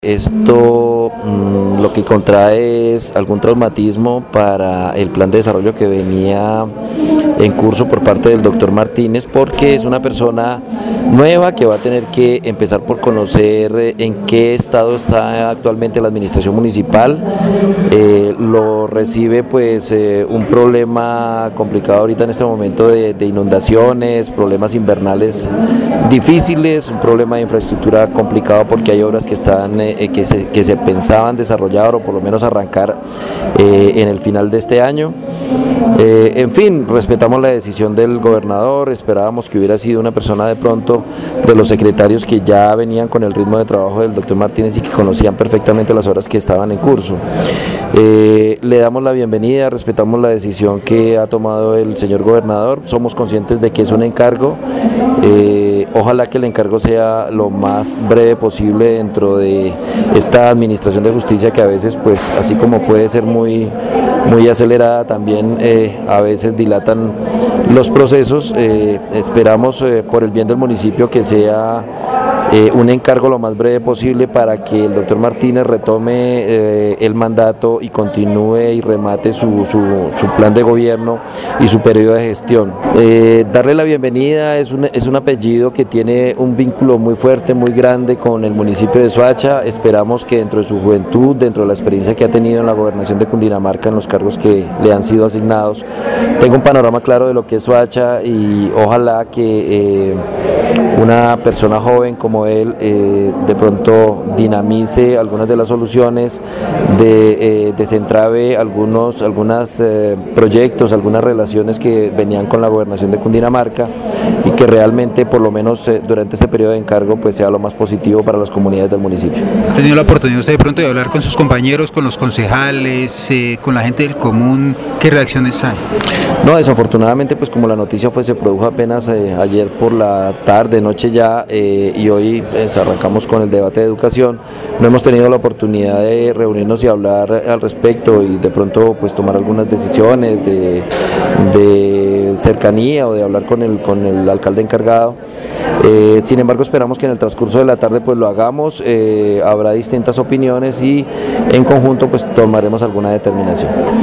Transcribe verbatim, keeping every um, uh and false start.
Esto mmm, lo que contrae es algún traumatismo para el plan de desarrollo que venía en curso por parte del doctor Martínez, porque es una persona nueva que va a tener que empezar por conocer en qué estado está actualmente la administración municipal. Eh, lo recibe pues eh, un problema complicado ahorita en este momento de, de inundaciones, problemas invernales difíciles, un problema de infraestructura complicado porque hay obras que están eh, que, se, que se pensaban desarrollar o por lo menos arrancar eh, en el final de este año. Eh, en fin, respetamos la decisión del gobernador, esperábamos que hubiera sido una persona de pronto de los secretarios que ya venían con el ritmo de trabajo del doctor Martínez y que conocían perfectamente las obras que estaban en curso. Eh, le damos la bienvenida, respetamos la decisión que ha tomado el señor gobernador, somos conscientes de que es un encargo, eh, ojalá que el encargo sea lo más breve posible dentro de esta administración de justicia que a veces, pues así como puede ser muy, muy acelerada, también eh, a veces dilatan los procesos. Eh, esperamos eh, por el bien del municipio que sea eh, un encargo lo más breve posible para que el doctor Martínez retome eh, el mandato y continúe y remate su, su, su plan de gobierno y su periodo de gestión. Eh, darle la bienvenida, es un, es un apellido que tiene un vínculo muy fuerte, muy grande con el municipio de Soacha. Esperamos que dentro de su juventud, dentro de la experiencia que ha tenido en la gobernación de Cundinamarca, en los cargos que le han sido asignados, tenga un panorama claro de lo que es Soacha y ojalá que eh, una persona joven como él eh, de pronto dinamice algunas de las soluciones, de, eh, desentrabe algunos algunos eh, proyectos, algunas relaciones que venían con la gobernación de Cundinamarca y que realmente por lo menos eh, durante este periodo de encargo pues sea lo más positivo para las comunidades del municipio. ¿Ha tenido la oportunidad usted de pronto de hablar con sus compañeros, con los concejales, eh, con la gente del común? ¿Qué reacciones hay? No, desafortunadamente pues como la noticia fue, se produjo apenas eh, ayer por la tarde, noche ya, eh, y hoy pues, arrancamos con el debate de educación, no hemos tenido la oportunidad de reunirnos y hablar al respecto y de pronto pues tomar algunas decisiones de, de cercanía o de hablar con el, con el alcalde encargado. Eh, sin embargo, esperamos que en el transcurso de la tarde pues lo hagamos, eh, habrá distintas opiniones y en conjunto pues tomaremos alguna determinación.